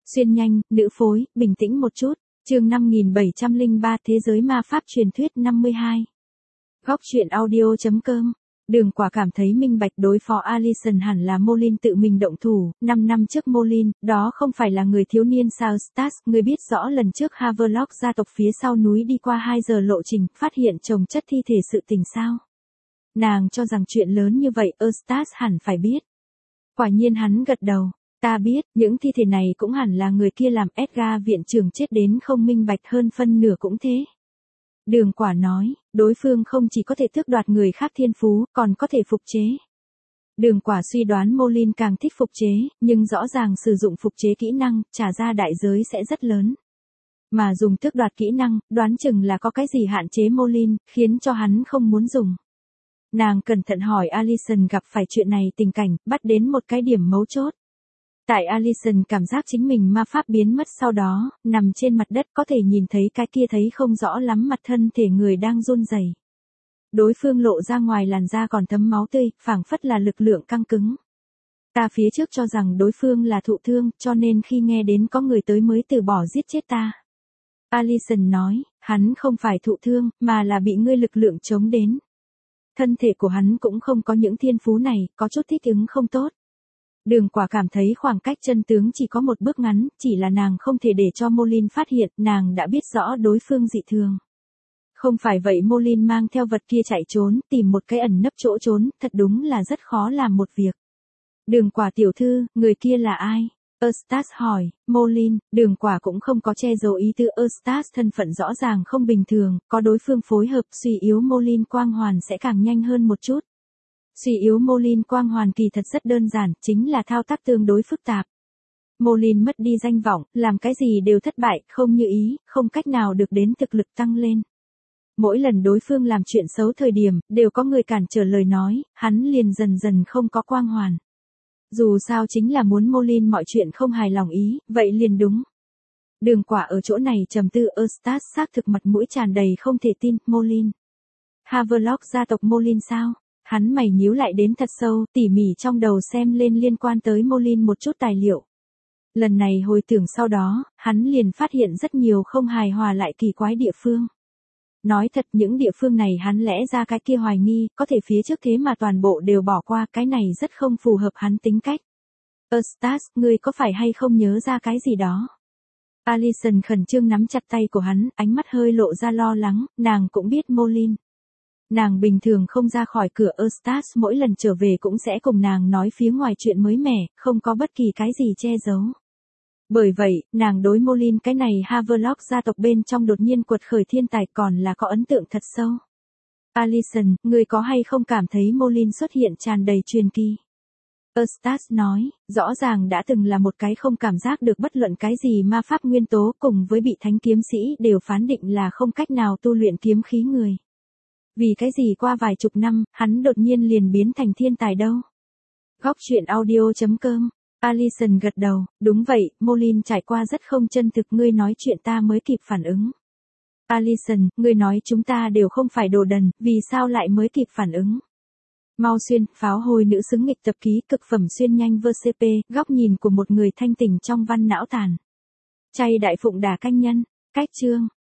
Xuyên nhanh, nữ phối, bình tĩnh một chút. Chương 5703 Thế giới ma pháp truyền thuyết 52. Góc truyện audio.com. Đường Quả cảm thấy minh bạch đối phó Alicent hẳn là Moulin tự mình động thủ. 5 năm trước Moulin, đó không phải là người thiếu niên sao Stas, người biết rõ lần trước Havelock gia tộc phía sau núi đi qua 2 giờ lộ trình, phát hiện chồng chất thi thể sự tình sao. Nàng cho rằng chuyện lớn như vậy Eustace hẳn phải biết. Quả nhiên hắn gật đầu. Ta biết, những thi thể này cũng hẳn là người kia làm. Edgar viện trưởng chết đến không minh bạch hơn phân nửa cũng thế. Đường Quả nói, đối phương không chỉ có thể tước đoạt người khác thiên phú, còn có thể phục chế. Đường Quả suy đoán Moulin càng thích phục chế, nhưng rõ ràng sử dụng phục chế kỹ năng, trả ra đại giới sẽ rất lớn. Mà dùng tước đoạt kỹ năng, đoán chừng là có cái gì hạn chế Moulin, khiến cho hắn không muốn dùng. Nàng cẩn thận hỏi Alicent gặp phải chuyện này tình cảnh, bắt đến một cái điểm mấu chốt. Tại Alicent cảm giác chính mình ma pháp biến mất sau đó, nằm trên mặt đất có thể nhìn thấy cái kia thấy không rõ lắm mặt thân thể người đang run rẩy. Đối phương lộ ra ngoài làn da còn thấm máu tươi, phảng phất là lực lượng căng cứng. Ta phía trước cho rằng đối phương là thụ thương, cho nên khi nghe đến có người tới mới từ bỏ giết chết ta. Alicent nói, hắn không phải thụ thương, mà là bị ngươi lực lượng chống đến. Thân thể của hắn cũng không có những thiên phú này, có chút thích ứng không tốt. Đường Quả cảm thấy khoảng cách chân tướng chỉ có một bước ngắn, chỉ là nàng không thể để cho Moulin phát hiện, nàng đã biết rõ đối phương dị thường. Không phải vậy Moulin mang theo vật kia chạy trốn, tìm một cái ẩn nấp chỗ trốn, thật đúng là rất khó làm một việc. Đường Quả tiểu thư, người kia là ai? Eustace hỏi. Moulin. Đường Quả cũng không có che giấu ý tứ. Eustace thân phận rõ ràng không bình thường, có đối phương phối hợp suy yếu Moulin quang hoàn sẽ càng nhanh hơn một chút. Suy yếu Moulin quang hoàn kỳ thật rất đơn giản, chính là thao tác tương đối phức tạp. Moulin mất đi danh vọng, làm cái gì đều thất bại, không như ý, không cách nào được đến thực lực tăng lên. Mỗi lần đối phương làm chuyện xấu thời điểm, đều có người cản trở lời nói, hắn liền dần dần không có quang hoàn. Dù sao chính là muốn Moulin mọi chuyện không hài lòng ý, vậy liền đúng. Đường Quả ở chỗ này trầm tư. Eustace xác thực mặt mũi tràn đầy không thể tin. Moulin. Havelock gia tộc Moulin sao? Hắn mày nhíu lại đến thật sâu, tỉ mỉ trong đầu xem lên liên quan tới Moulin một chút tài liệu. Lần này hồi tưởng sau đó, hắn liền phát hiện rất nhiều không hài hòa lại kỳ quái địa phương. Nói thật những địa phương này hắn lẽ ra cái kia hoài nghi, có thể phía trước thế mà toàn bộ đều bỏ qua, cái này rất không phù hợp hắn tính cách. Eustace, ngươi có phải hay không nhớ ra cái gì đó? Alicent khẩn trương nắm chặt tay của hắn, ánh mắt hơi lộ ra lo lắng, nàng cũng biết Moulin. Nàng bình thường không ra khỏi cửa. Eustace mỗi lần trở về cũng sẽ cùng nàng nói phía ngoài chuyện mới mẻ, không có bất kỳ cái gì che giấu. Bởi vậy, nàng đối Moulin cái này Havelock gia tộc bên trong đột nhiên quật khởi thiên tài còn là có ấn tượng thật sâu. Alicent, người có hay không cảm thấy Moulin xuất hiện tràn đầy truyền kỳ? Eustace nói, rõ ràng đã từng là một cái không cảm giác được bất luận cái gì ma pháp nguyên tố cùng với bị thánh kiếm sĩ đều phán định là không cách nào tu luyện kiếm khí người. Vì cái gì qua vài chục năm, hắn đột nhiên liền biến thành thiên tài đâu? Góc truyện audio.com. Alicent gật đầu, đúng vậy, Moulin trải qua rất không chân thực, ngươi nói chuyện ta mới kịp phản ứng. Alicent, ngươi nói chúng ta đều không phải đồ đần, vì sao lại mới kịp phản ứng? Mau xuyên, pháo hôi nữ xứng nghịch tập ký cực phẩm xuyên nhanh VCP, góc nhìn của một người thanh tỉnh trong văn não tàn. Chay đại phụng đà canh nhân, cách chương.